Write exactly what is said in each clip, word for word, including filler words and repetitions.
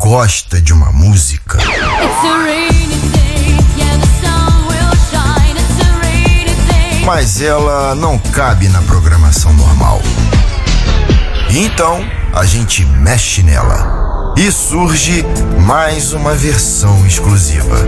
gosta de uma música, mas ela não cabe na programação normal. Então, a gente mexe nela e surge mais uma versão exclusiva.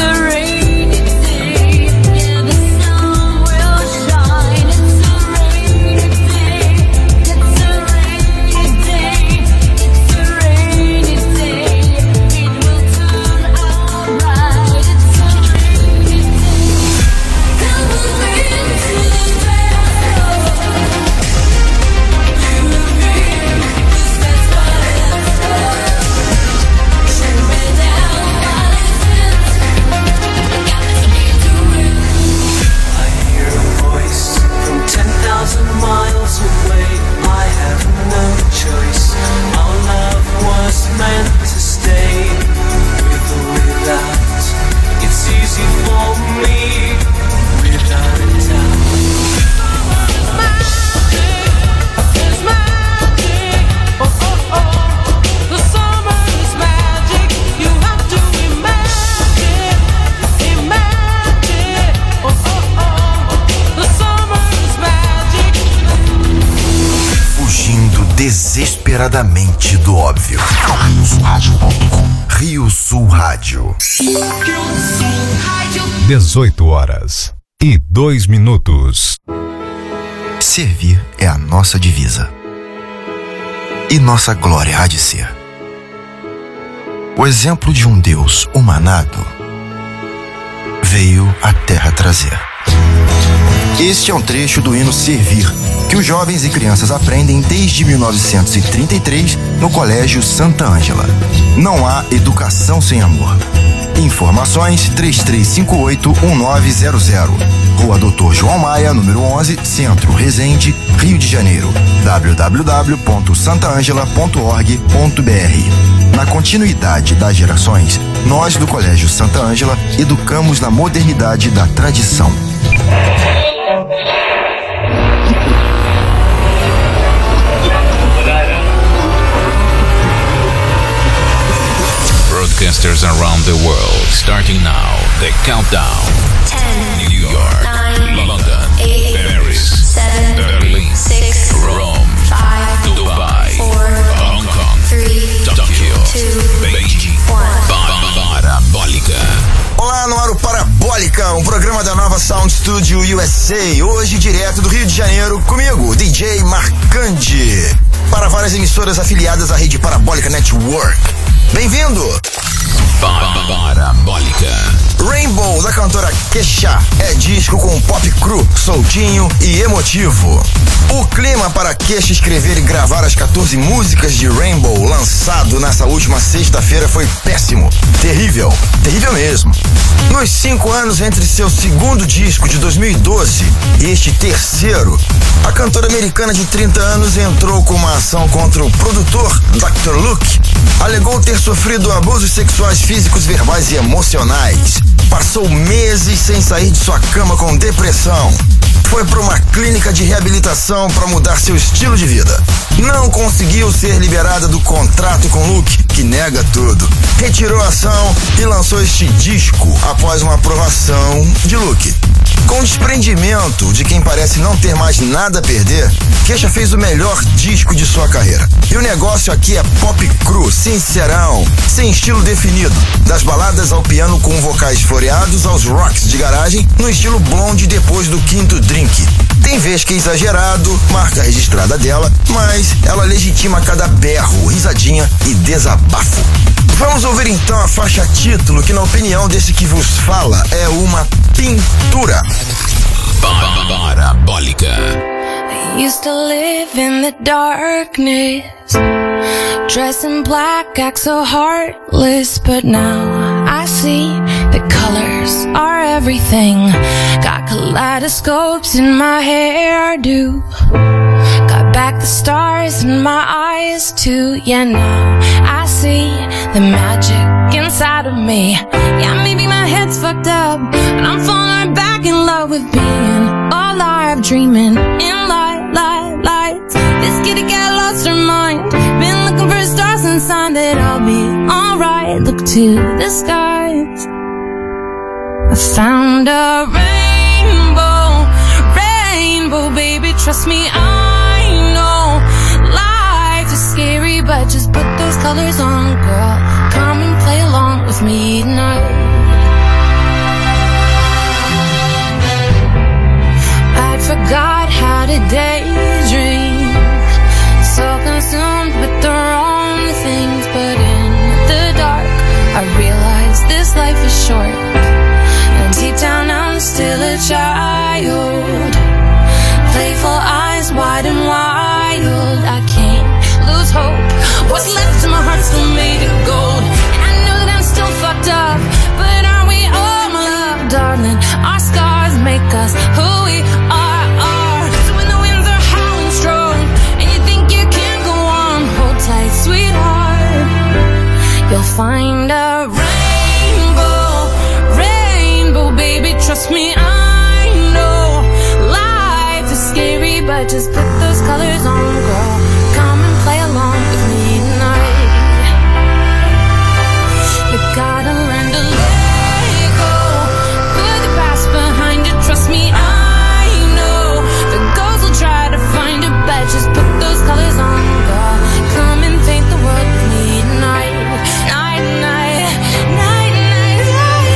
Desesperadamente do óbvio. Rio Sul Rádio. dezoito horas e dois minutos. Servir é a nossa divisa. E nossa glória há de ser. O exemplo de um Deus humanado veio à terra trazer. Este é um trecho do hino Servir, que os jovens e crianças aprendem desde mil novecentos e trinta e três no Colégio Santa Ângela. Não há educação sem amor. Informações três três cinco oito um nove zero zero. Rua Doutor João Maia, número onze, Centro, Resende, Rio de Janeiro. w w w ponto santa angela ponto org ponto b r. Na continuidade das gerações, nós do Colégio Santa Ângela educamos na modernidade da tradição. Broadcasters around the world, starting now, the countdown. ten, New York, nine, London, eight, Paris, seven, Berlin, six, Rome, five, Dubai, four, Hong Kong, three, Tokyo, two, Beijing, one. Parabólica. Olá, no ar o Parabólica, um programa da Nova Sound Studio U S A, hoje direto do Rio de Janeiro, comigo, D J Marcandi, para várias emissoras afiliadas à rede Parabólica Network. Bem-vindo! Parabólica. Rainbow, da cantora Kesha, é disco com pop cru, soltinho e emotivo. O clima para Kesha escrever e gravar as quatorze músicas de Rainbow, lançado nessa última sexta-feira, foi péssimo. Terrível, terrível mesmo. Nos cinco anos entre seu segundo disco de dois mil e doze e este terceiro, a cantora americana de trinta anos entrou com uma ação contra o produtor doutor Luke. Alegou ter sofrido abusos sexuais físicos, verbais e emocionais. Passou meses sem sair de sua cama com depressão. Foi para uma clínica de reabilitação para mudar seu estilo de vida. Não conseguiu ser liberada do contrato com Luke, que nega tudo. Retirou a ação e lançou este disco após uma aprovação de Luke. Com o desprendimento de quem parece não ter mais nada a perder, Kesha fez o melhor disco de sua carreira. E o negócio aqui é pop cru, sincerão, sem estilo definido. Das baladas ao piano com vocais floreados aos rocks de garagem no estilo blonde depois do quinto drink. Tem vez que é exagerado, marca registrada dela, mas ela legitima cada berro, risadinha e desabafo. Vamos ouvir então a faixa título, que na opinião desse que vos fala é uma pintura. Parabólica. I used to live in the darkness, dress in black, act so heartless, but now I see the colors are everything. Got kaleidoscopes in my hairdo, got back the stars in my eyes too. Yeah, now I see the magic inside of me. Yeah, maybe my head's fucked up, but I'm falling back in love with being alive, dreaming in light, light, lights. This risky to get lost or mind. Been looking for stars and sign that I'll be alright. Look to the skies. I found a rainbow, rainbow, baby, trust me, I know. Life is scary, but just put those colors on, girl. Come and play along with me tonight. I forgot how to daydream, so consumed with the wrong things. But in the dark, I realized this life is short, and deep down I'm still a child. Playful eyes wide and wild, I can't lose hope. What's left of my heart still made of gold. And I know that I'm still fucked up, but aren't we all, my love, darling? Our scars make us who we are, are. So when the winds are howling strong, and you think you can't go on, hold tight, sweetheart. You'll find a rainbow, rainbow, baby, trust me, I know. Life is scary, but just put those colors on, girl. Come and play along with me tonight. You gotta learn to let go. Put the past behind you, trust me, I know. The ghosts will try to find you, but just put those colors on, girl. Come and paint the world with me tonight. Night, night, night, night, night.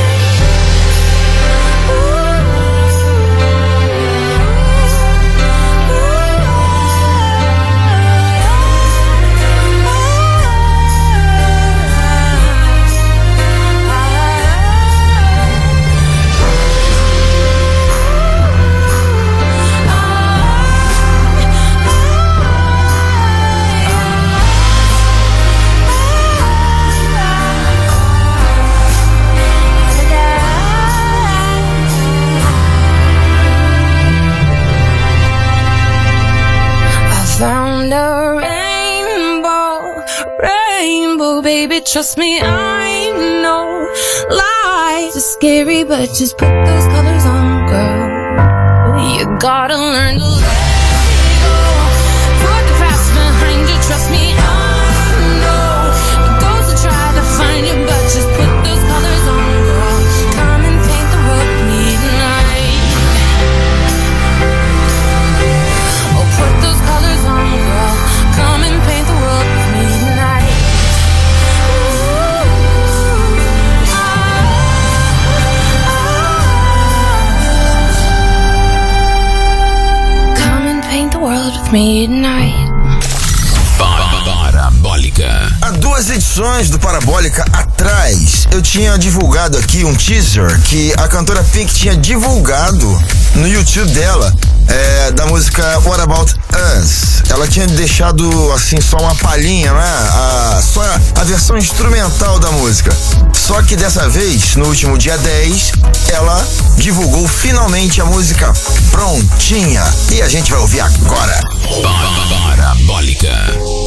Found a rainbow, rainbow, baby, trust me, I know. Life is scary, but just put those colors on, girl. You gotta learn to let go. Put the past behind you, trust me, I know. The ghosts will try to find you, but just put those colors on, girl. Come and paint the world with me tonight. Oh, put those colors on, girl. Come and paint the world with me tonight. Come and paint the world with me tonight. Parabólica. Há duas edições do Parabólica atrás, eu tinha divulgado aqui um teaser que a cantora Pink tinha divulgado no YouTube dela, é, da música What About Us. Ela tinha deixado assim só uma palhinha, né? A, só a versão instrumental da música. Só que dessa vez, no último dia dez, ela divulgou finalmente a música prontinha. E a gente vai ouvir agora. Parabólica.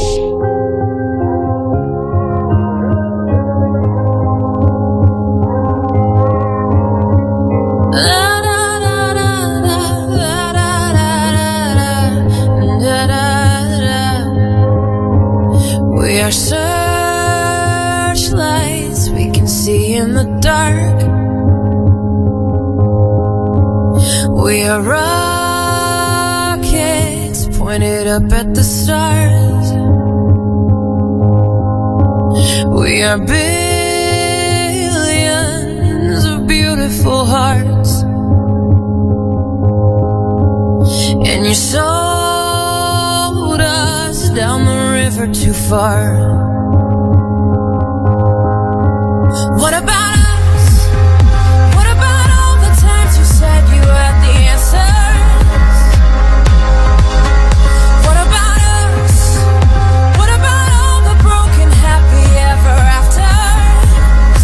We are searchlights we can see in the dark. We are rockets pointed up at the stars. We are billions of beautiful hearts. And you sold us down the river too far. What about us? What about all the times you said you had the answers? What about us? What about all the broken happy ever afters?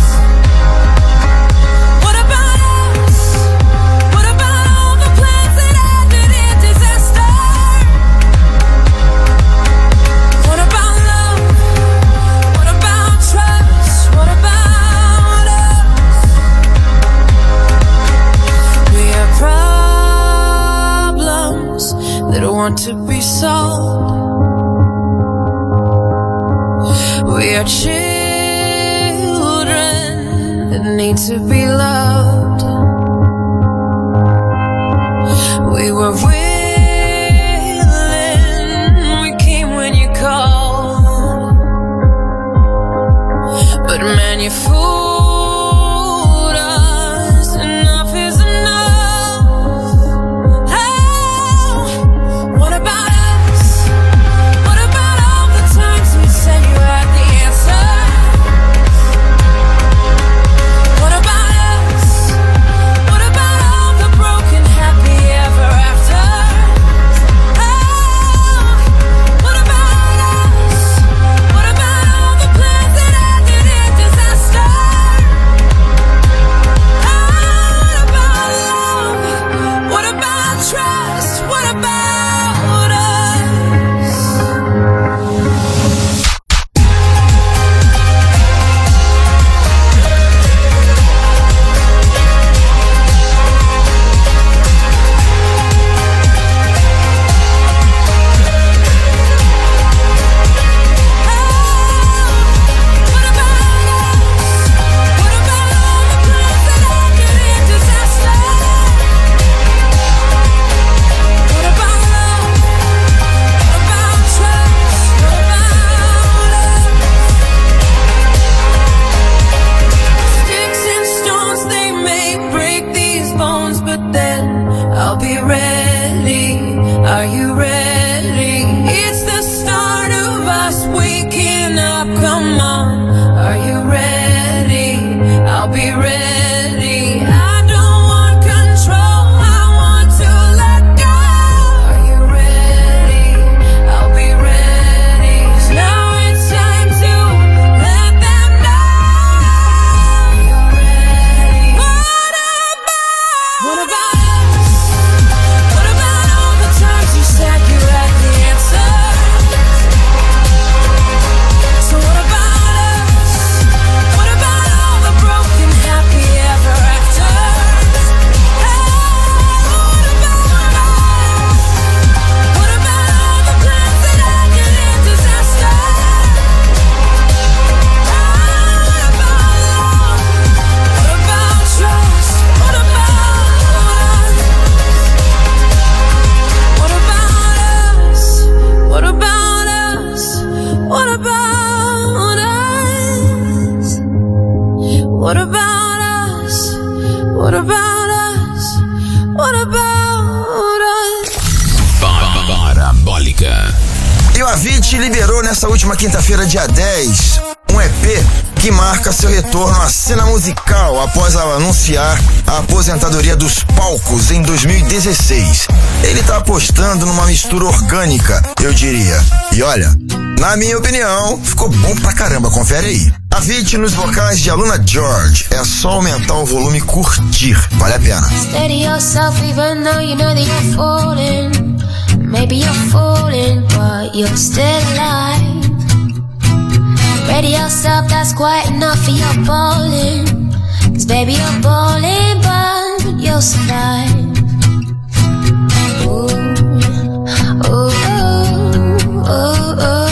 What about us? What about all the plans that ended in disaster? What about love? What about trust? What about us? We have problems that want to be solved. We are children that need to be loved. We were willing, we came when you called, but man, you fooled us. Enough is enough. Oh, what about us? What about all the times we said you had the answer? What about us? What about all the broken happy ever after? Oh, what about us? What about all the plans that ended in disaster? Oh, what about love? What about trust? What about us? What about us? What about all the plans that ended in disaster? What about love? What about trust? What about us? Sticks and stones, they may break these bones, but then I'll be ready. Are you ready? It's the start of us waking up. Come on, are you ready? I'll be ready. I don't want control, I want to let go. Are you ready? I'll be ready. 'Cause now it's time to let them know. You're ready. What about? What about us? What about all the times you said you had the answer? So what about us? What about all the broken happy ever after? Oh, what about us? What about all the plans that ended in disaster? Oh, what about love? What about trust? What about us? What about us? What about us? What about us? What about us? What about us? What about us? Parabólica. E o Avicii liberou nessa última quinta-feira, dia dez, um E P que marca seu retorno à cena musical após anunciar a aposentadoria dos palcos em dois mil e dezesseis. Ele tá apostando numa mistura orgânica, eu diria. E olha, na minha opinião, ficou bom pra caramba, confere aí. Avicii nos vocais de Aluna George, é só aumentar o volume e curtir, vale a pena. Steady yourself even though you know that you're falling. Maybe you're falling, but you're still alive. Ready yourself, that's quite enough for your balling. 'Cause baby you're balling, but you'll survive. Ooh, ooh, ooh, ooh, ooh.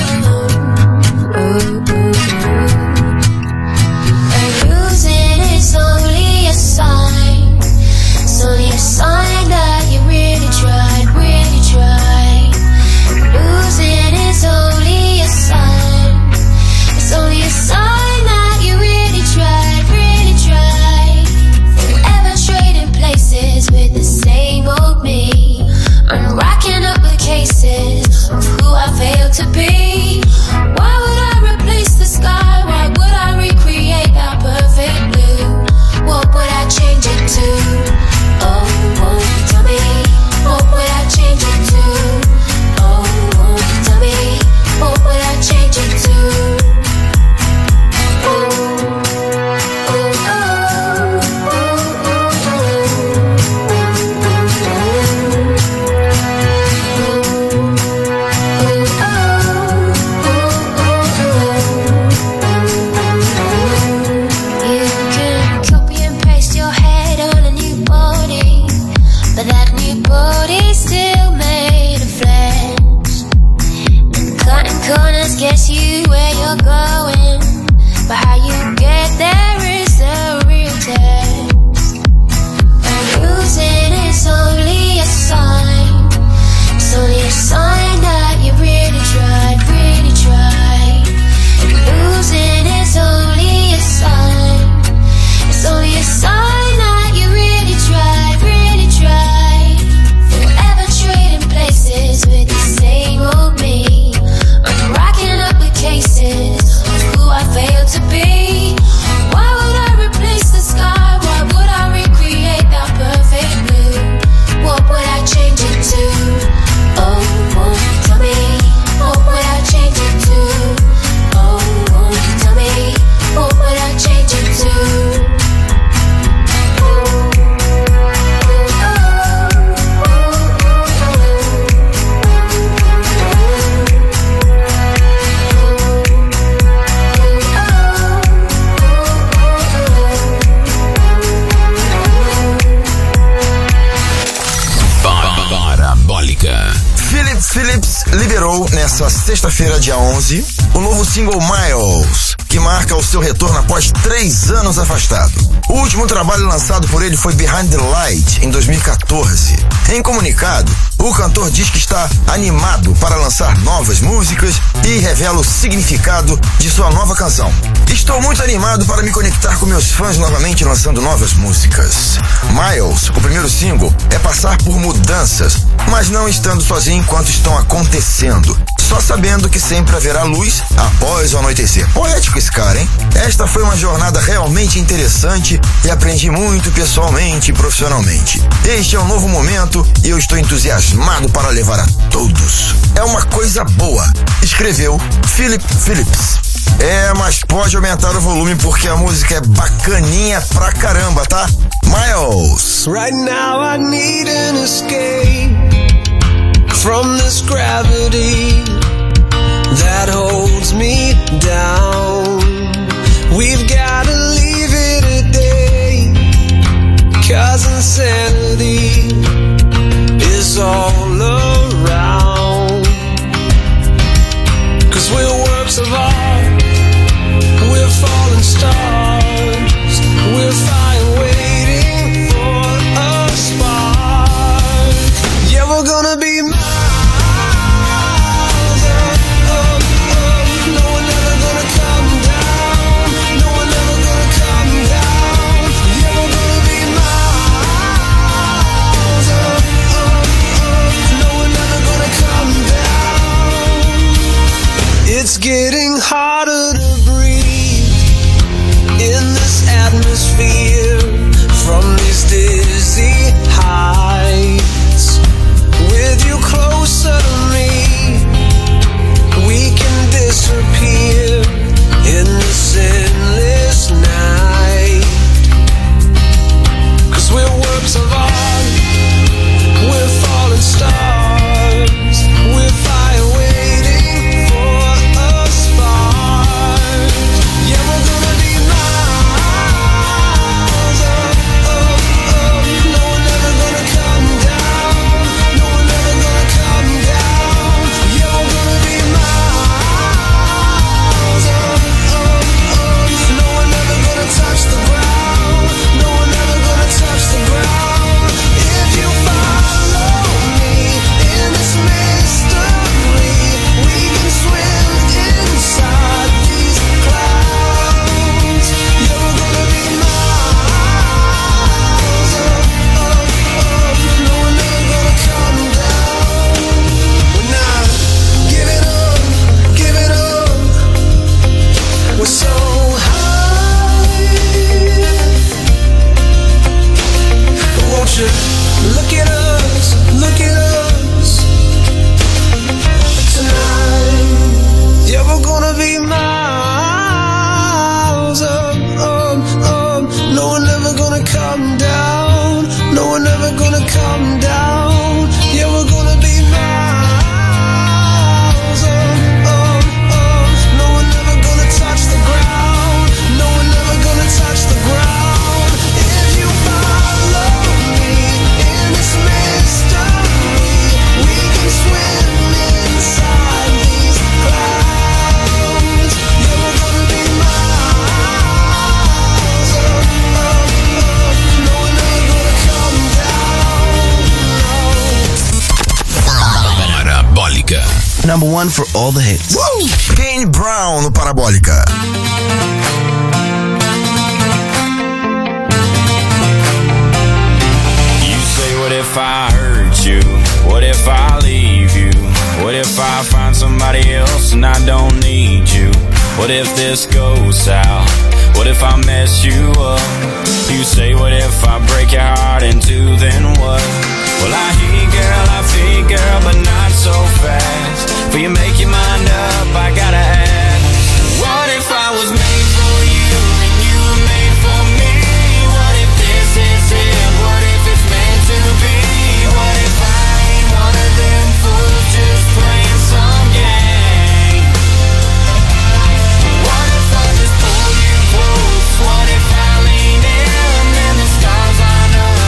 It's only a sign, it's only a sign that you really tried, really tried. Losing is only a sign, it's only a sign that you really tried, really tried. Ever Phillips liberou nessa sexta-feira, dia onze, o novo single Miles, que marca o seu retorno após três anos afastado. O último trabalho lançado por ele foi Behind the Light, em dois mil e quatorze. Em comunicado, o cantor diz que está animado para lançar novas músicas e revela o significado de sua nova canção. Estou muito animado para me conectar com meus fãs novamente lançando novas músicas. Miles, o primeiro single, é passar por mudanças, mas não estando sozinho enquanto estão acontecendo, só sabendo que sempre haverá luz após o anoitecer. Poético esse cara, hein? Esta foi uma jornada realmente interessante e aprendi muito pessoalmente e profissionalmente. Este é um novo momento e eu estou entusiasmado para levar a todos. É uma coisa boa, escreveu Philip Phillips. É, mas pode aumentar o volume porque a música é bacaninha pra caramba, tá? Miles. Right now I need an escape from this gravity that holds me down. We've gotta leave it a day, 'cause insanity is all around. 'Cause we're works of art, we're falling stars, we're fire waiting for a spark. Yeah, we're gonna be miles up, up, up. No one ever gonna come down, no one ever gonna come down. Yeah, we're gonna be miles up, up, up. No one ever gonna come down. It's getting harder to breathe in this atmosphere from these dizzy heights. With you closer to me, we can disappear in this endless night. 'Cause we're works of art, we're falling stars, we're fire waiting for a spark. Yeah, we're gonna be miles up, up, up. No one ever gonna come down, no one ever gonna come down. Yeah, we're gonna be miles up, up, up. No one ever gonna touch the ground, no one ever gonna touch the ground. If you follow me in this mystery, we can swim inside these clouds. Yeah, we're gonna be miles up, up, up. No one ever gonna come down. We're not giving up, giving up. We're so high. Won't you look at us, look at us tonight? Yeah, we're gonna be miles up, up, up. No one ever gonna come down, no one ever gonna come down. Yeah, we're gonna be miles up, up, up. No one ever gonna touch the ground, no one ever gonna touch the ground. If you follow me in this mystery, we can swim inside these clouds. Yeah, we're gonna be miles up, up, up. No one ever gonna come down, no. Parabólica. Number one for all the hits. Woo! Kane Brown no Parabólica. You say, what if I hurt you? What if I leave you? What if I find somebody else and I don't need you? What if this goes south? What if I mess you up? You say, what if I break your heart in two, then what? Well, I hear you, girl, I feel you, girl, but not so fast. Before you make your mind up, I gotta ask, what if I was made for you and you were made for me? What if this is it? What if it's meant to be? What if I ain't one of them fools just playing some game? What if I just pull you close? What if I lean in and the stars aren't up?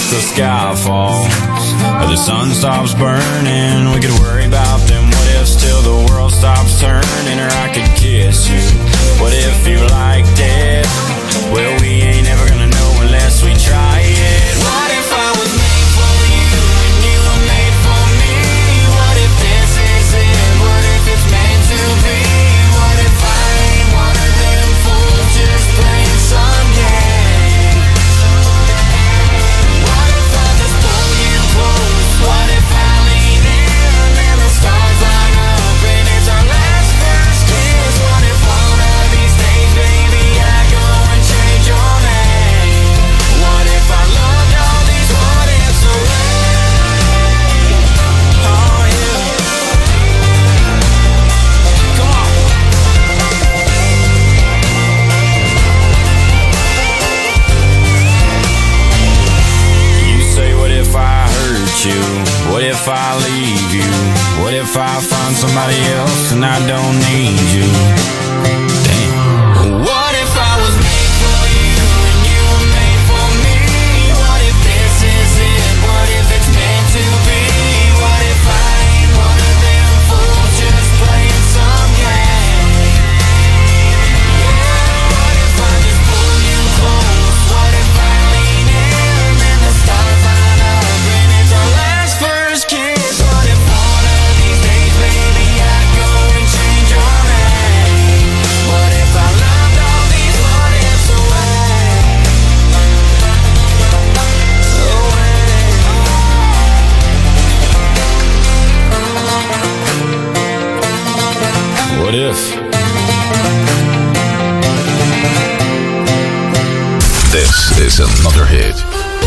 the sky falls or the sun stops burning, we could worry about them what ifs till the world stops turning. Or I could kiss you, what if you liked it? Well, we ain't ever gonna know unless we try it. What if I was made for you and you were made for me? What if this is it? What if it's meant to be? What if I ain't one of them fools just playing some game? What if I just pull you close? What if I lean in and the stars line up and it's our last first kiss? What if one of these days, baby, I go and change your name? What if I loved all these what ifs away? Oh yeah. Come on. You say, what if I hurt you? What if I leave you? What if I find somebody else and I don't need you? Damn. What if I was made for you and you were made for me? What if this is it? What if it's meant to be? What if I ain't one of them fools just playing some game? What if I just pull you close? What if I lean in and the stars line up and it's our last first kiss? What if one of these days, baby, I go and change your name? What if I loved all these what ifs away? Away. What if? This is another hit.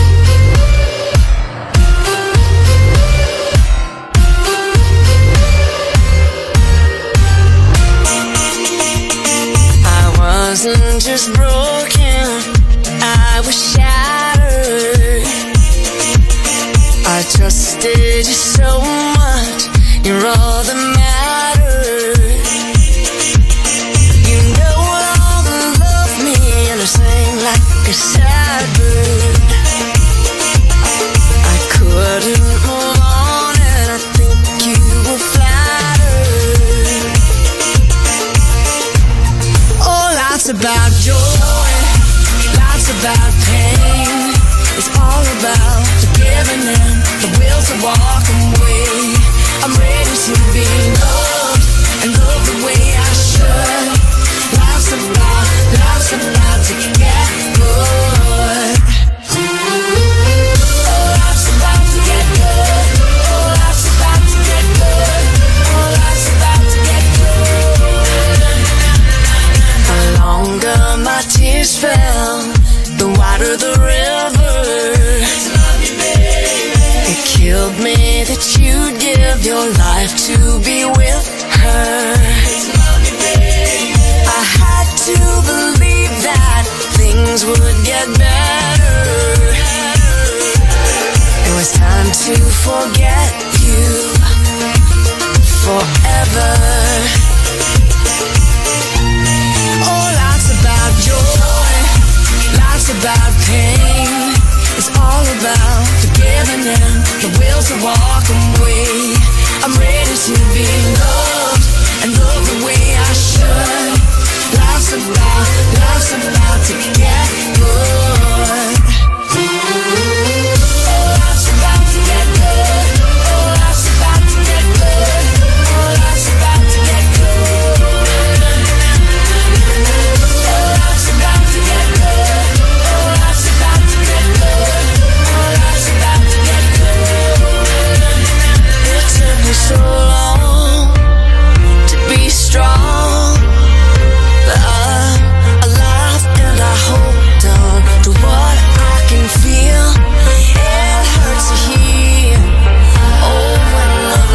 I wasn't just broken, I was shattered. I trusted you so much, you're all that mattered. You know all that love me and I sang like a sad bird. I couldn't move on and I think you were flattered. Oh, life's about joy, life's about pain. It's all about forgiving and the will to walk away. I'm ready to be loved and love the way I should. Life's about, life's about to get good. Oh, life's about to get good. Oh, life's about to get good. Oh, life's about to get good. The longer my tears fell, the wider the river. It killed me that you'd give your life to be with her. I had to believe that things would get better. It was time to forget you forever. Oh, life's about joy, life's about pain. It's all about forgiving and the will to walk away. I'm ready to be loved and love the way I should. Life's about, life's about to get good. Oh, life's about to get good. Oh, life's about to get good. Oh, life's about to get good. Oh, life's about to get good. Oh, life's about to get good. Oh, life's about to get good. It took me so long to be strong, but I'm alive and I hold on to what I can feel. It hurts to hear, oh, when love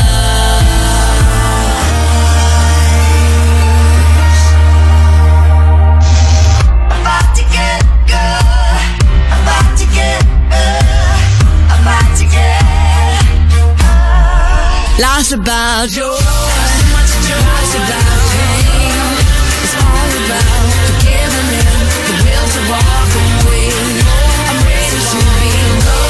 lies. About to get good, about to get good, about to get good. Life's about joy, life's about pain. It's all about forgiving and the will to walk away. I'm ready to be loved.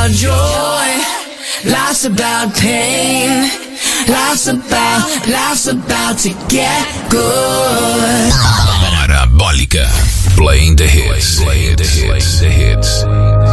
about joy, life's about pain, life's about, life's about to get good. Parabólica, playing the hits, playing the hits, the hits.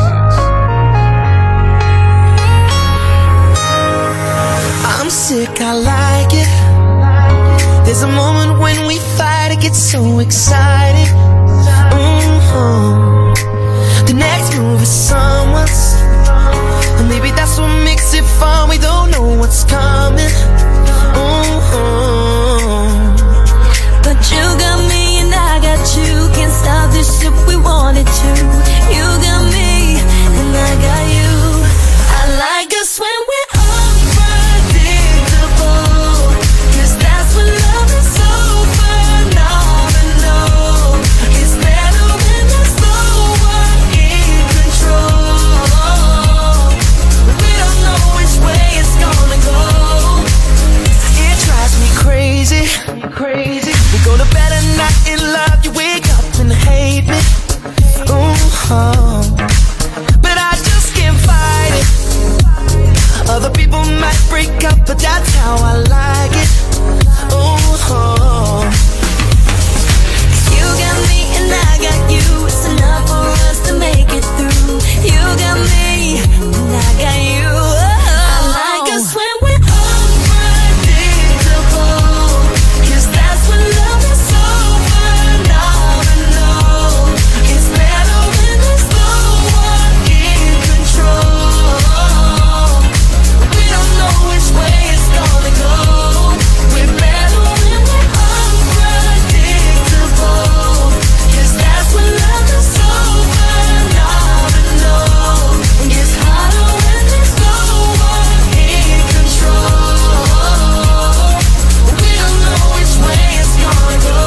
I'm sick, I like it. There's a moment when we fight, it gets so exciting. Mm-hmm. The next move is someone's, and maybe that's what makes it fun. We don't know what's coming. Mm-hmm. But you got me and I got you. Can't stop this if we wanted to. You got me and I got you. I like us when we're unpredictable, 'cause that's when love is so phenomenal. It's better when there's no one in control. We don't know which way it's gonna go. It drives me crazy, crazy. We go to bed at night in love, you wake up and hate me. Ooh, but I just can't fight it. Other people might break up, but that's how I like it. Ooh, you got me and I got you. It's enough for us to make it through. You got me and I got you. I like us when we're unpredictable, 'cause that's when love is so phenomenal. It's better when there's no one in control. We don't know which way it's gonna go. We're better when we're unpredictable, 'cause that's when love is so phenomenal. It gets harder when there's no one in control. We don't know which way it's gonna go.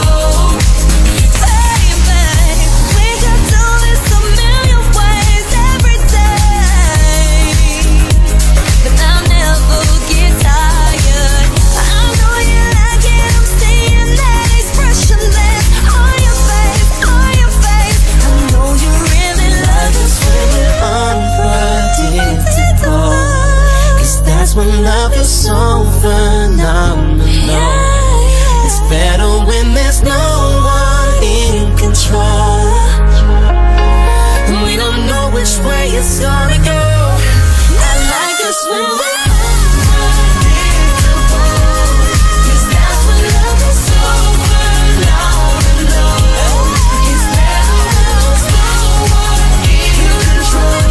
Baby, we could do this a million ways every day, but I'll never get tired. I know you like it, I'm seeing that expressionless on your face, on your face. I know you really love us when we're unpredictable, 'cause that's when love is so phenomenal. It's better when there's no one in control. And we don't know which way it's gonna go. I like us when we're unpredictable, 'cause that's when love is so phenomenal. It's better when there's no one in control.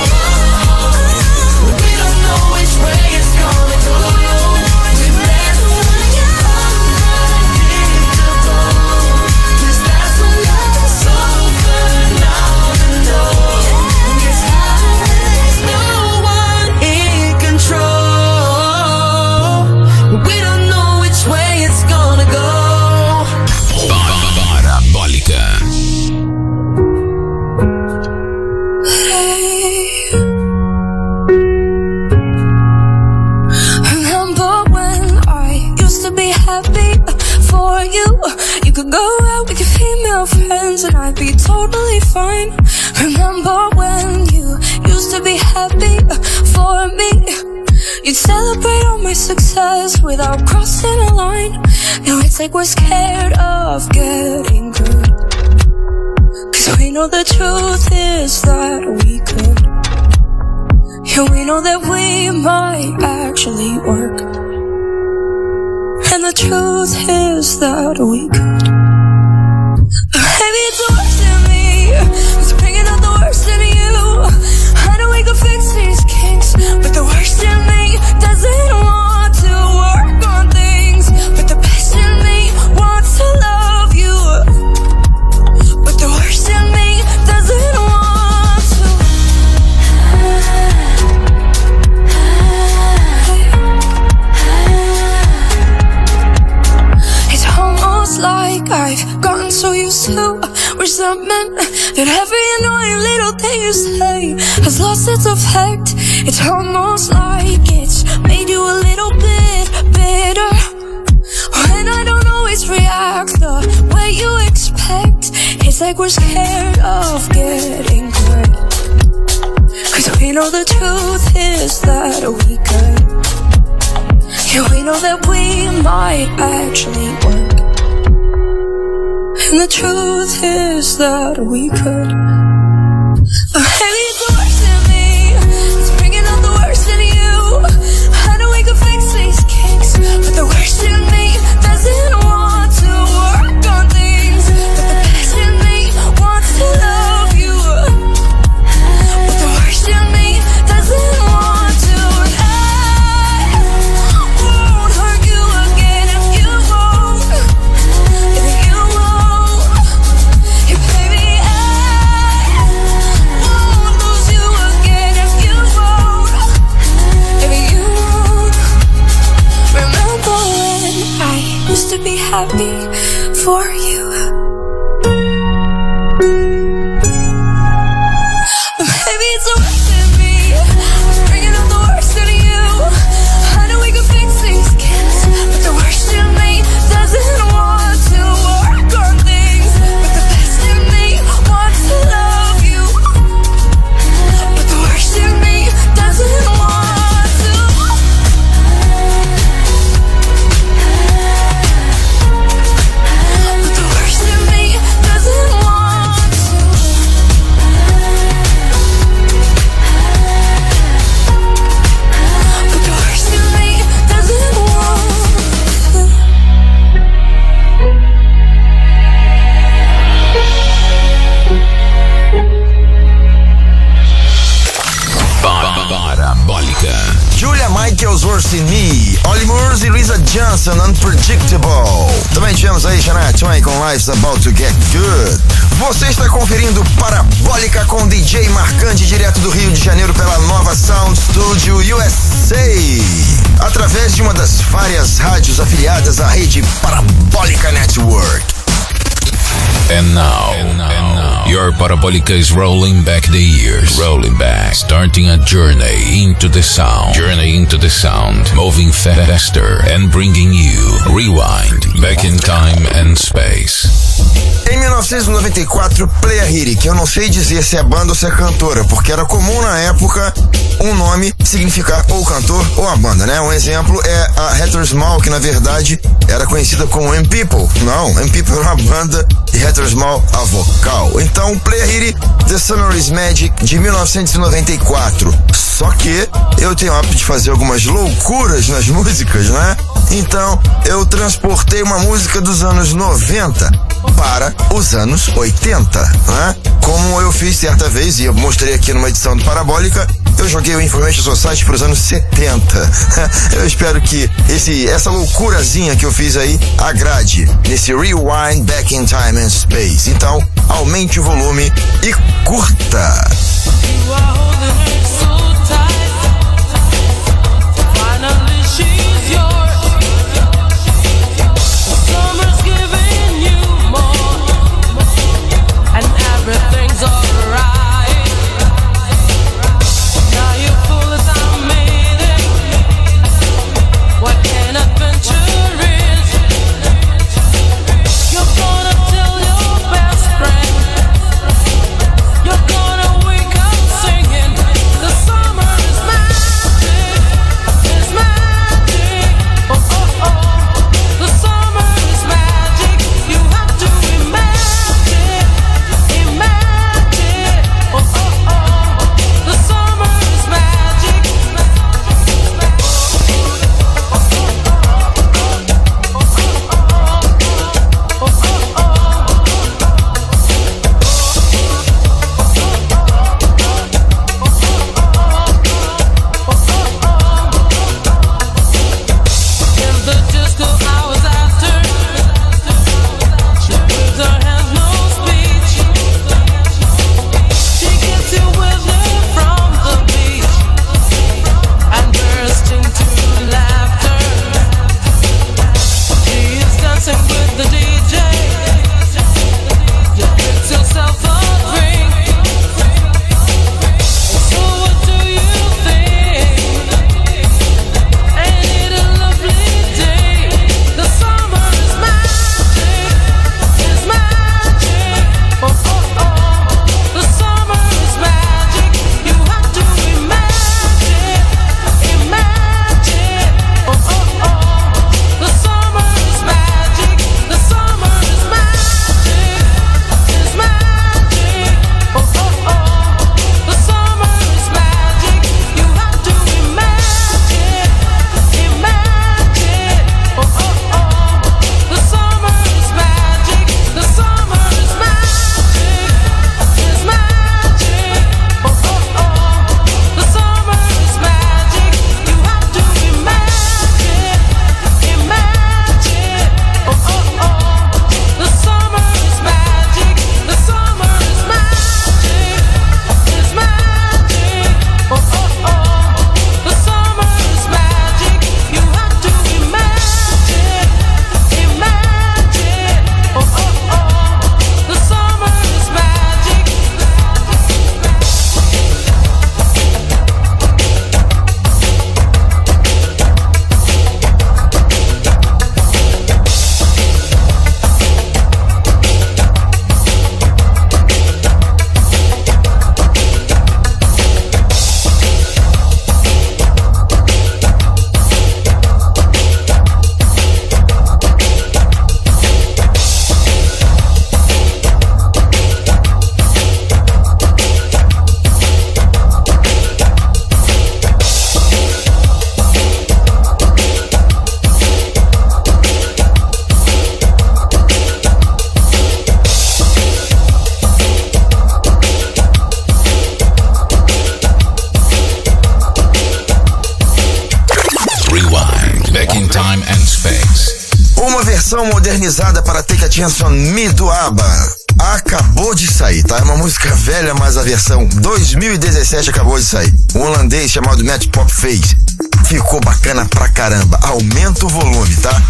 We don't know which way it's gonna go. We're better when we're unpredictable, 'cause that's when love is so phenomenal. It's harder when there's no one in control. We don't know which way it's gonna go. Parabólica. Remember when I used to be happy for you? You could go out with your female friends and I'd be totally fine. Remember when you used to be happy for me? You'd celebrate all my success without crossing a line. Now it's like we're scared of getting good, 'cause we know the truth is that we could. Yeah, we know that we might actually work, and the truth is that we could. But maybe it's the worst in me, it's bringing out the worst in you. I know we could fix these kinks, but the worst in me doesn't want to work on things. But the best in me wants to love you, but the worst in me doesn't want to. It's almost like I've gotten so used to resentment that every annoying little thing you say has lost its effect. It's almost like it's made you a little bit bitter, when I don't always react the way you expect. It's like we're scared of getting good, 'Cause we know the truth is that we could. Yeah, we know that we might actually work. And the truth is that we could. But maybe it's the worst in me, it's bringing out the worst in you. I know we could fix these kinks, but the worst in me doesn't want to work on things. But the best in me wants to love you. But the worst in me doesn't want to. And I won't hurt you again if you won't. If you won't. Yeah, baby, I won't lose you again if you won't. If you won't. Remember when I used to be happy for you? Maybe it's the worst in me, it's bringing out the worst in you. I know we can fix these kids, but the worst in me doesn't want to work on things. But the best in me wants to love you. But the worst in me doesn't want to. But the worst in me doesn't want to. But the worst in me doesn't want to. Parabólica. Julia Michaels, Worse in Me, Olly Murs e Lisa Johnson, Unpredictable. Também tivemos aí Shania Twain com Life's About to Get Good. Você está conferindo Parabólica com D J Marcante, direto do Rio de Janeiro pela Nova Sound Studio U S A, através de uma das várias rádios afiliadas à rede Parabólica Network. And now, and now, and now, your Parabolica is rolling back the years. Rolling back. Starting a journey into the sound. Journey into the sound. Moving faster and bringing you rewind. Back in time and space. Em mil novecentos e noventa e quatro, Playa Hiri, que eu não sei dizer se é banda ou se é cantora, porque era comum na época um nome significar ou cantor ou a banda, né? Um exemplo é a Heather Small, que na verdade era conhecida como M People. Não, M People era uma banda e Heather Small a vocal. Então, Playa Hiri, The Summer is Magic, de mil novecentos e noventa e quatro. Só que eu tenho o hábito de fazer algumas loucuras nas músicas, né? Então, eu transportei uma música dos anos noventa para os anos oitenta, né? Como eu fiz certa vez, e eu mostrei aqui numa edição do Parabólica, eu joguei o Information Society para os anos setenta. Eu espero que esse, essa loucurazinha que eu fiz aí agrade nesse Rewind Back in Time and Space. Então, aumente o volume e curta. Everything's alright. Now you fool as I made it. What an adventure is. You're gonna tell your best friend. You're gonna wake up singing the Versão modernizada para Take Attention Me do ABBA. Acabou de sair, tá? É uma música velha, mas a versão dois mil e dezessete acabou de sair. Um holandês chamado Matt Pop fez. Ficou bacana pra caramba. Aumenta o volume, tá?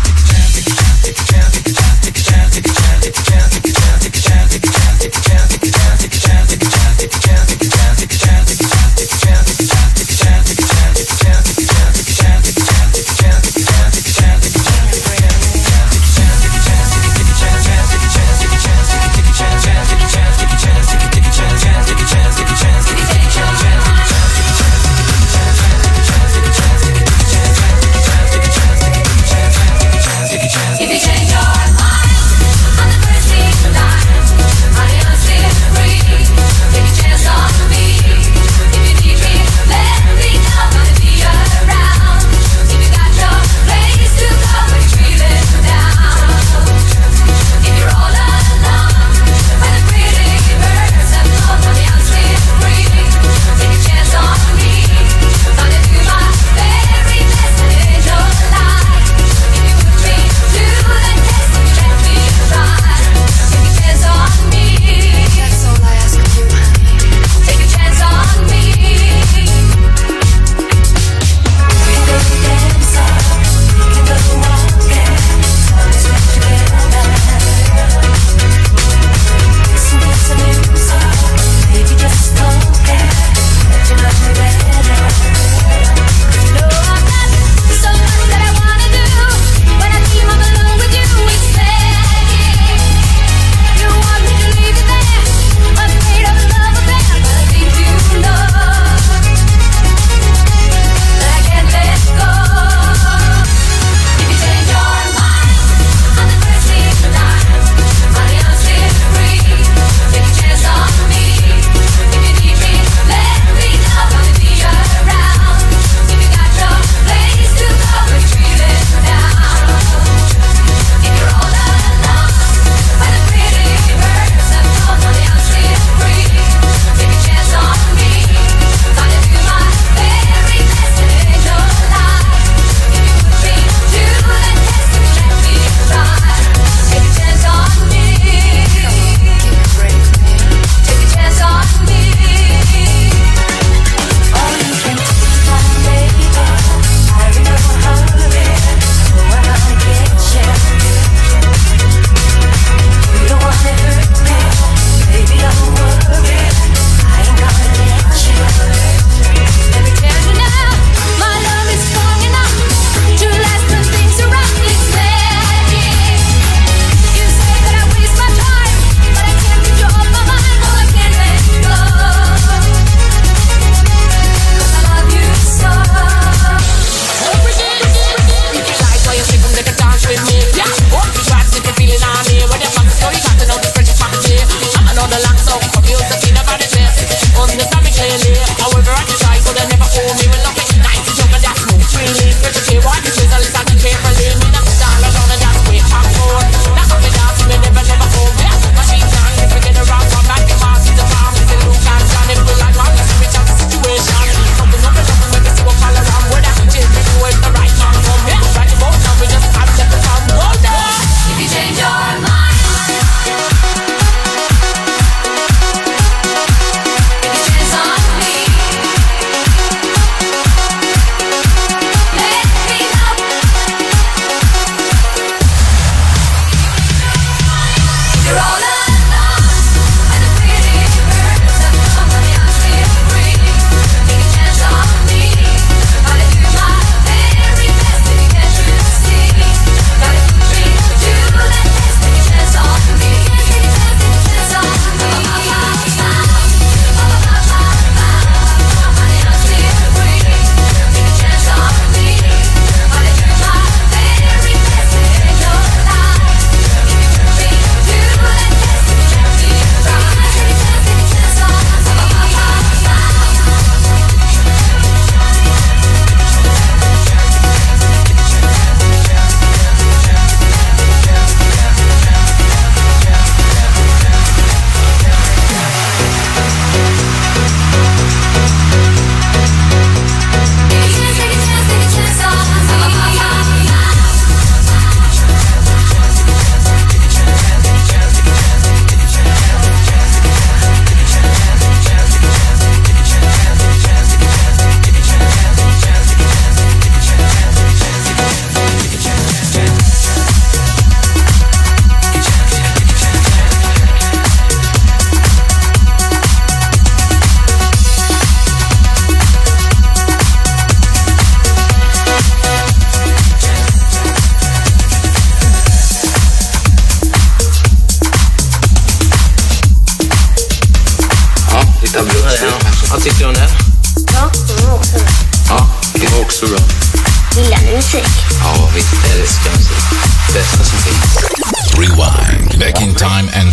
If you change your mind on the first thing tonight, I honestly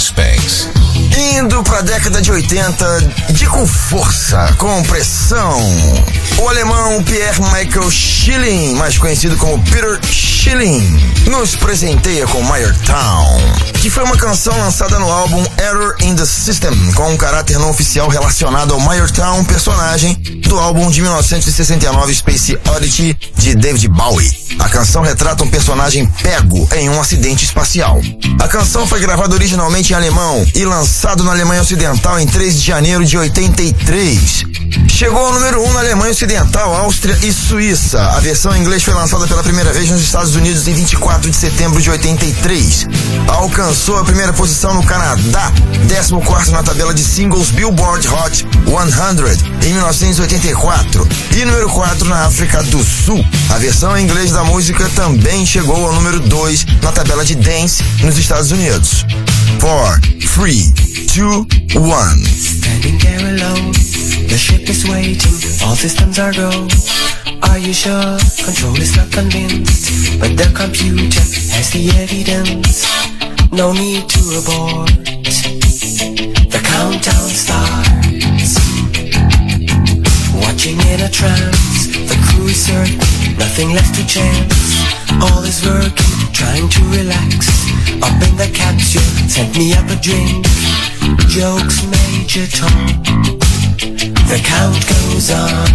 space. Indo pra década de oitenta, de com força, com pressão, o alemão Pierre Michael Schilling, mais conhecido como Peter Schilling, nos presenteia com My Your Town, que foi uma canção lançada no álbum Error in the System, com um caráter não oficial relacionado ao My Your Town, personagem do álbum de mil novecentos e sessenta e nove Space Oddity de David Bowie. A canção retrata um personagem pego em um acidente espacial. A canção foi gravada originalmente em alemão e lançado na Alemanha Ocidental em três de janeiro de oitenta e três. Chegou ao número um na Alemanha Ocidental, Áustria e Suíça. A versão em inglês foi lançada pela primeira vez nos Estados Unidos em vinte e quatro de setembro de oitenta e três. Alcançou a primeira posição no Canadá, décimo quarto na tabela de singles Billboard Hot cem em mil novecentos e oitenta e quatro e número quatro na África do Sul. A versão em inglês da música também chegou ao número dois na tabela de dance nos Estados Unidos. four, three, two, one. Standing there alone, the ship is waiting, all systems are go. Are you sure? Control is not convinced, but the computer has the evidence. No need to abort. The countdown starts. Watching in a trance, the crew is certain, nothing left to chance. All is working, trying to relax. Up in the capsule, sent me up a drink. Jokes, Major Tom. The count goes on.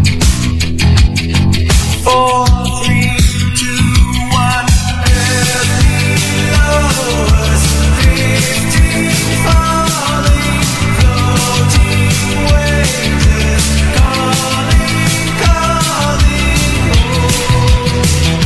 Four, three, two, one. Heavy lowers, fifteen falling, floating waves, calling, calling home.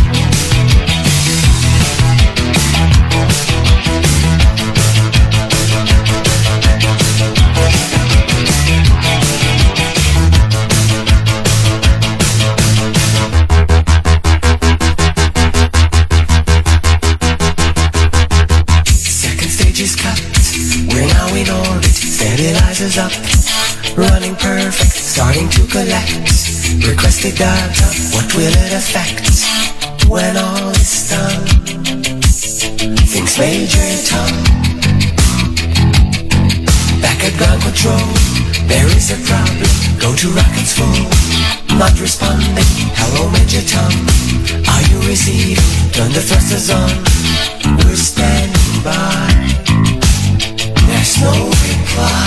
Stabilizers up, running perfect, starting to collect requested data. What will it affect when all is done? Thinks Major Tom. Back at ground control, there is a problem. Go to rockets full, not responding. Hello, Major Tom, are you receiving? Turn the thrusters on. We're standing by. There's no reply.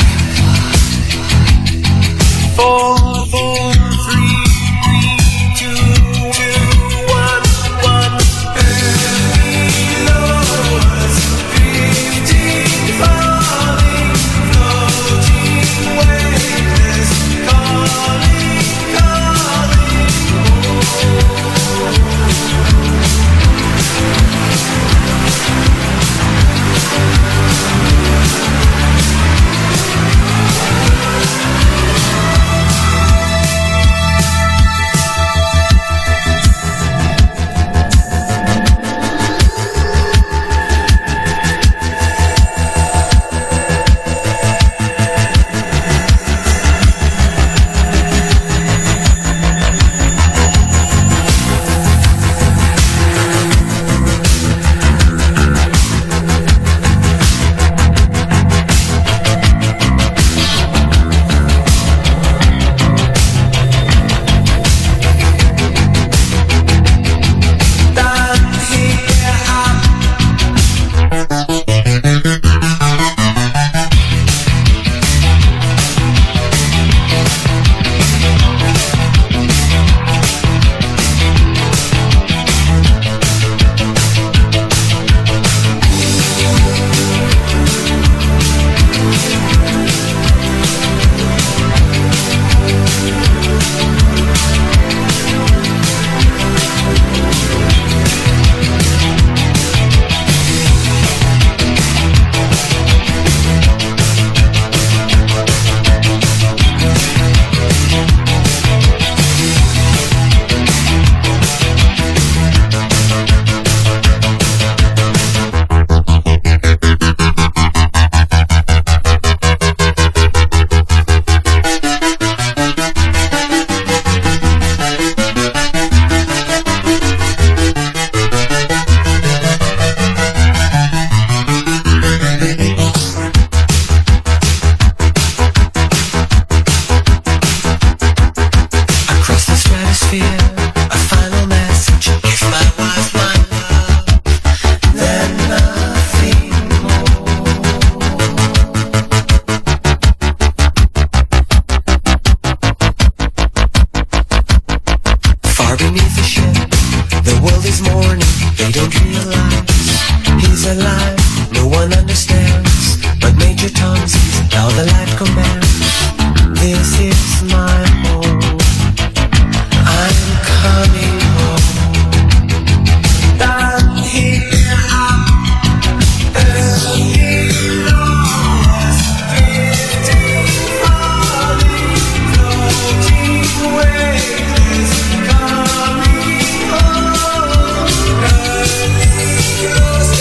Four, four, three, two, two, one, one. Heavy lowers, fifteen falling, floating waves, calling, calling home. or beneath a ship. The world is mourning, they don't realize he's alive, no one understands. But Major Tom sees how the light commands. This is my home, I'm coming home. I'm here, I'm early, lost, drifting, falling, floating, weightless, coming home. Early, lost,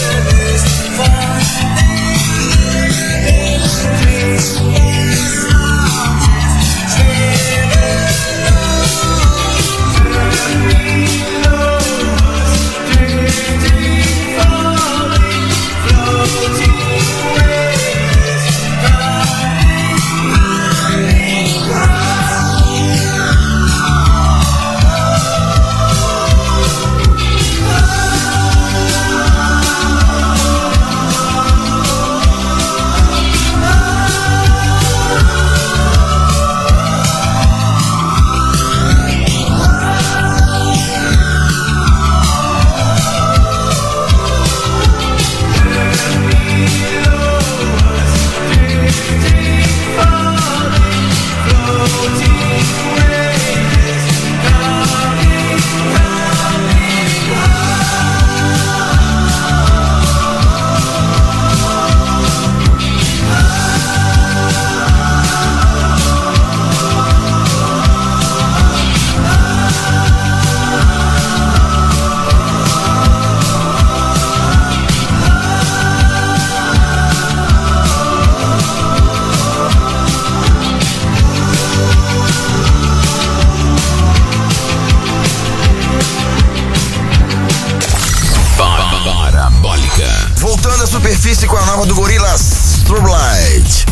com a nova do Gorillaz, Strobe Light.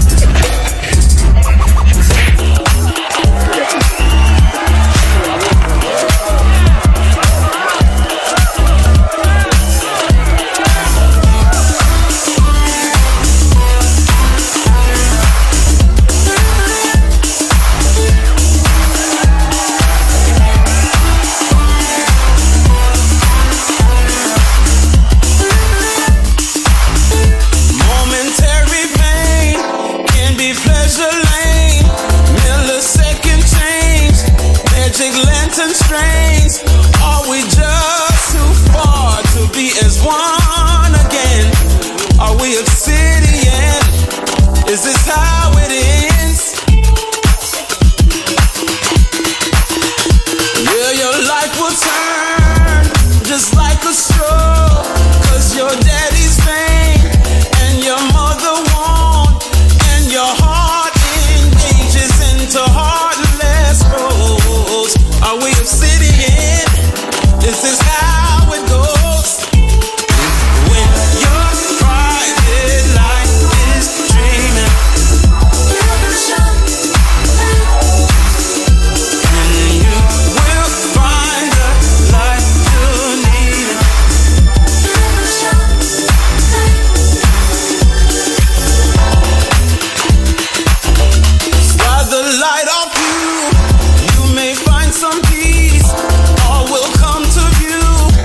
Strains, are we just too far to be as one again? Are we obsidian? Is this how it ends? Will your life will turn just like a straw? Cause your daddy's vain and your mother won't, and your heart engages into heartless roads. Are we obsidian? This is how it goes. When your private life is dreaming, and you will find the light you need. Slide the light off you, you may find some peace, all will come to view.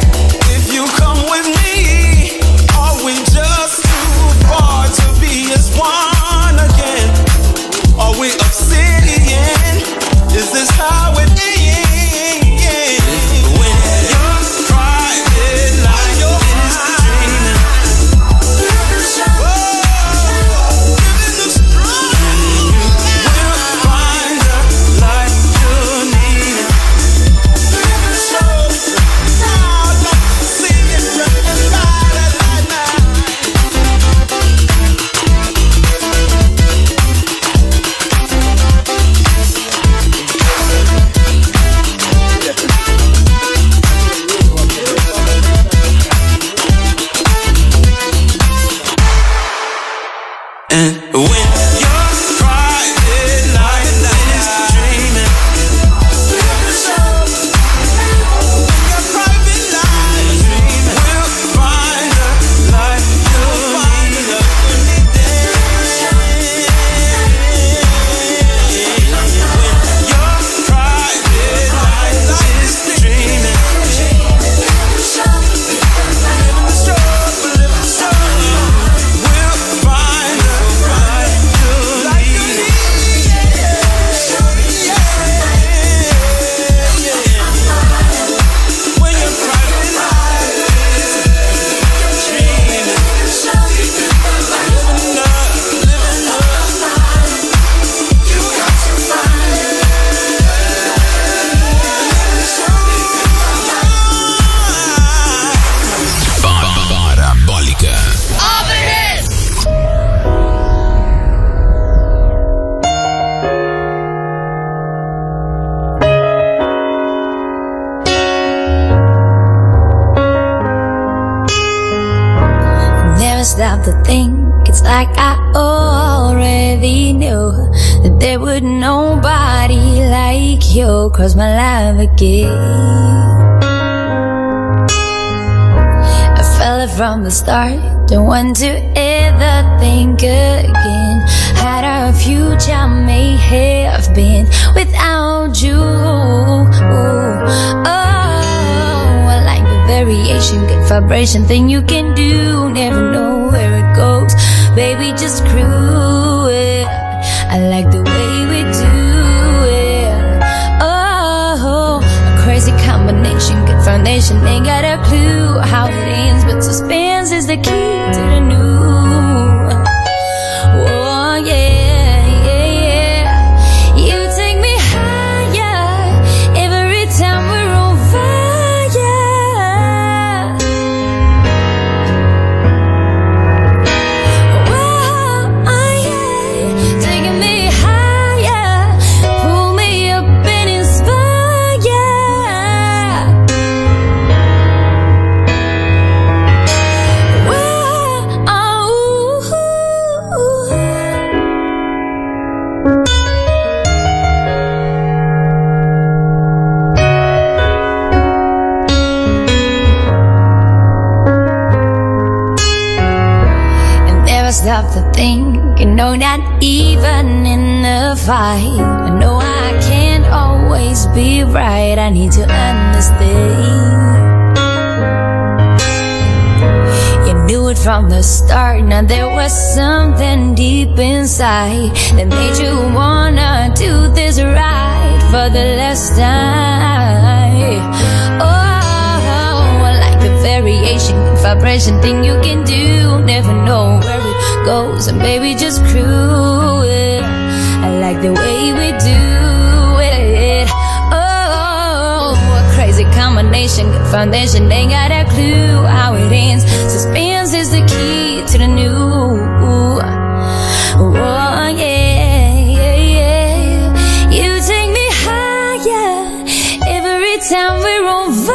stop to think. It's like I already knew that there would nobody like you cross my life again. I felt it from the start, don't want to ever think again. Had a future may have been without you. Oh, I like the variation, good vibration thing you can do. Never know where it goes, baby, just screw it. I like the way we do it. Oh, a crazy combination, good foundation, ain't got a clue how it ends, but suspense is the key to the new. Oh yeah, yeah, yeah. You take me higher every time we're on fire. Oh, yeah. Taking me higher, pull me up and inspire. Well, oh, and never stop to think, you know, not even in a fight. I know I can't always be right, I need to understand. You knew it from the start, now there was something deep inside that made you wanna do this right for the last time. Oh, I like the variation, vibration thing you can do. Never know where it goes, and baby, just screw it. I like the way we do it. Oh, a crazy combination, good foundation, ain't got a clue how it ends. Suspense is the key to the new. Oh yeah, yeah, yeah. You take me higher every time we're on fire.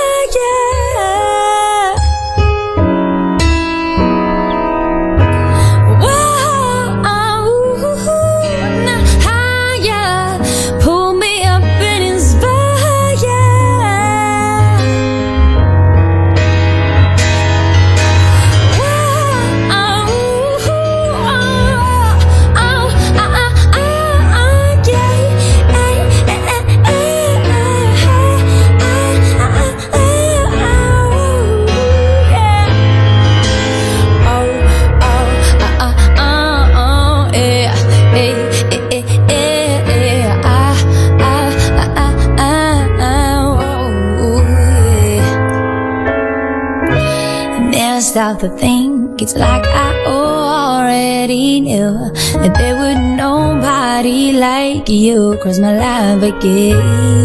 Stop to think, it's like I already knew that there would nobody like you cross my life again.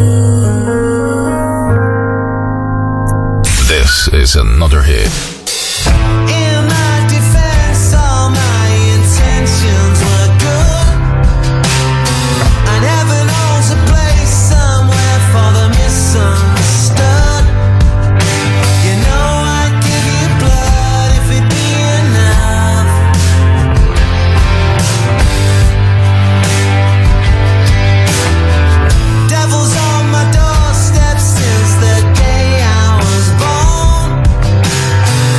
This is another hit. In my defense, all my intentions were good, and heaven holds a place somewhere for the misunderstood. You know I'd give you blood if it'd be enough. Devil's on my doorstep since the day I was born.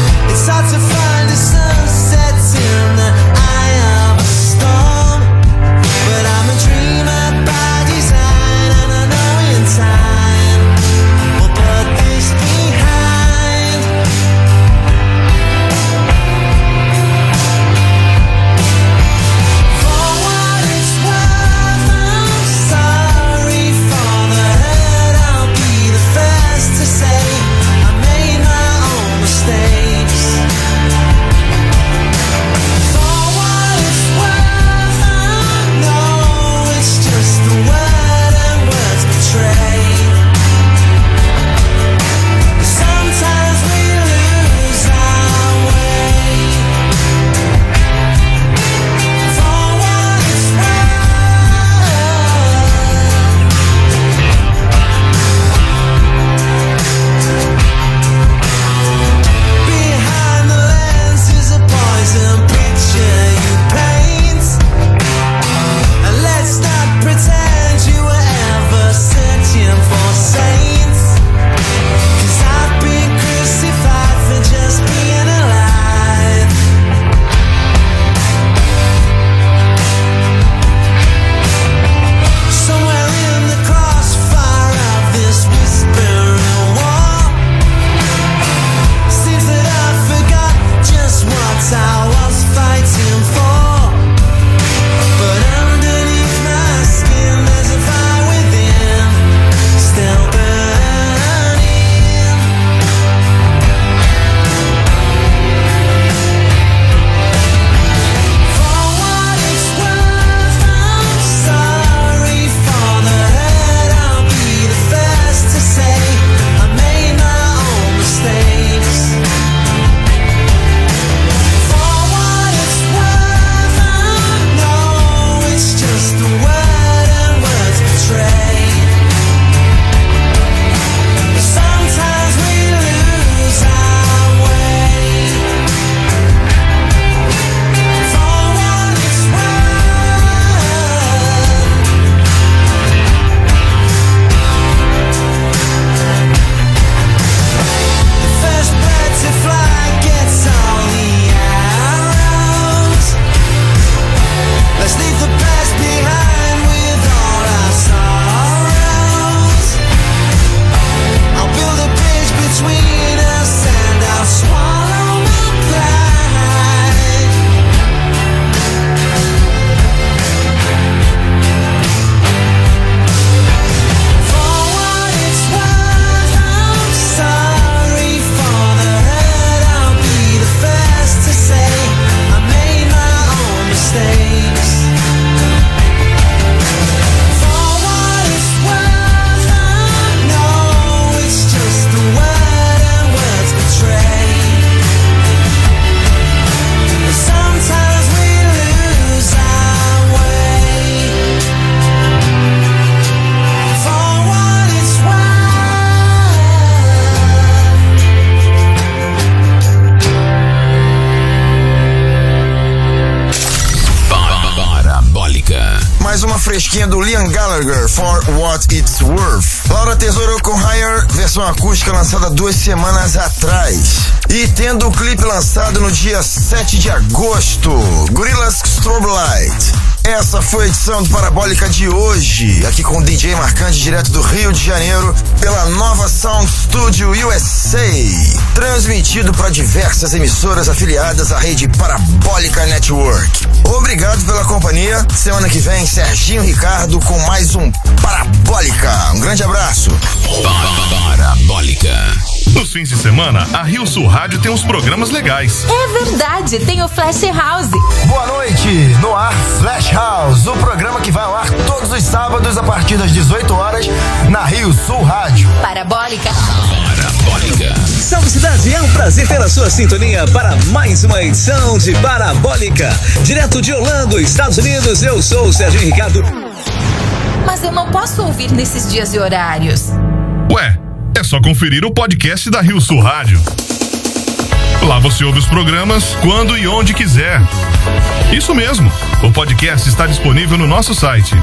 fresquinha do Liam Gallagher, For What It's Worth. Laura Tesouro com Higher, versão acústica lançada duas semanas atrás. E tendo o clipe lançado no dia sete de agosto, Gorillaz Strobe Light. Essa foi a edição do Parabólica de hoje, aqui com o D J Marcante, direto do Rio de Janeiro, pela Nova Sound Studio U S A, transmitido para diversas emissoras afiliadas à rede Parabólica Network. Obrigado pela companhia. Semana que vem, Serginho Ricardo com mais um Parabólica. Um grande abraço. Parabólica. Nos fins de semana, a Rio Sul Rádio tem uns programas legais. É verdade, tem o Flash House. Boa noite, no ar Flash House, o programa que vai ao ar todos os sábados a partir das dezoito horas na Rio Sul Rádio. Parabólica. Parabólica. Salve cidade, é um prazer ter a sua sintonia para mais uma edição de Parabólica. Direto de Orlando, Estados Unidos, eu sou o Serginho Ricardo. Mas eu não posso ouvir nesses dias e horários. Ué, é só conferir o podcast da Rio Sul Rádio. Lá você ouve os programas quando e onde quiser. Isso mesmo, o podcast está disponível no nosso site.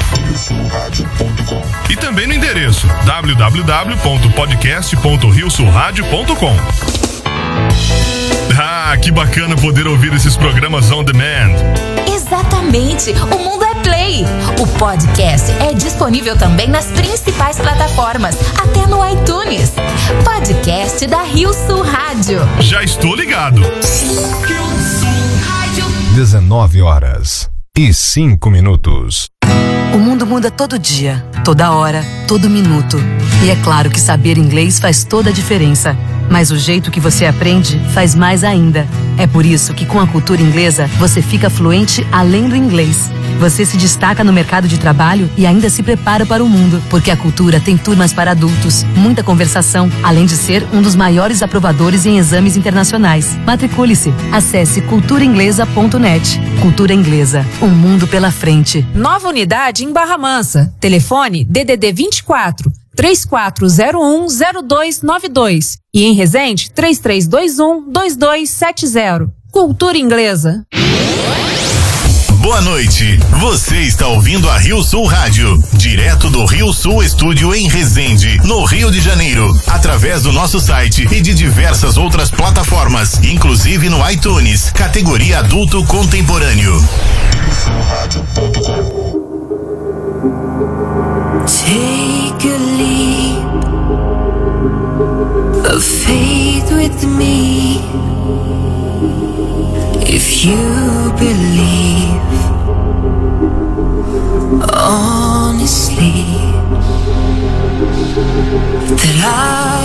E também no endereço w w w ponto podcast ponto rio sul rádio ponto com. Ah, que bacana poder ouvir esses programas on demand. Exatamente, o mundo é play. O podcast é disponível também nas principais plataformas, até no iTunes. Podcast da Rio Sul Rádio. Já estou ligado. dezenove horas e cinco minutos. O mundo muda todo dia, toda hora, todo minuto. E é claro que saber inglês faz toda a diferença. Mas o jeito que você aprende faz mais ainda. É por isso que com a cultura inglesa você fica fluente além do inglês. Você se destaca no mercado de trabalho e ainda se prepara para o mundo, porque a cultura tem turmas para adultos, muita conversação, além de ser um dos maiores aprovadores em exames internacionais. Matricule-se. Acesse cultura inglesa ponto net. Cultura Inglesa, um mundo pela frente. Nova unidade em Barra Mansa. Telefone D D D vinte e quatro, três quatro zero um, zero dois nove dois. E em Resende, três três dois um, dois dois sete zero. Cultura Inglesa. Boa noite, você está ouvindo a Rio Sul Rádio, direto do Rio Sul Estúdio em Resende, no Rio de Janeiro, através do nosso site e de diversas outras plataformas, inclusive no iTunes, categoria adulto contemporâneo. Take a leap of faith with me. If you believe honestly that I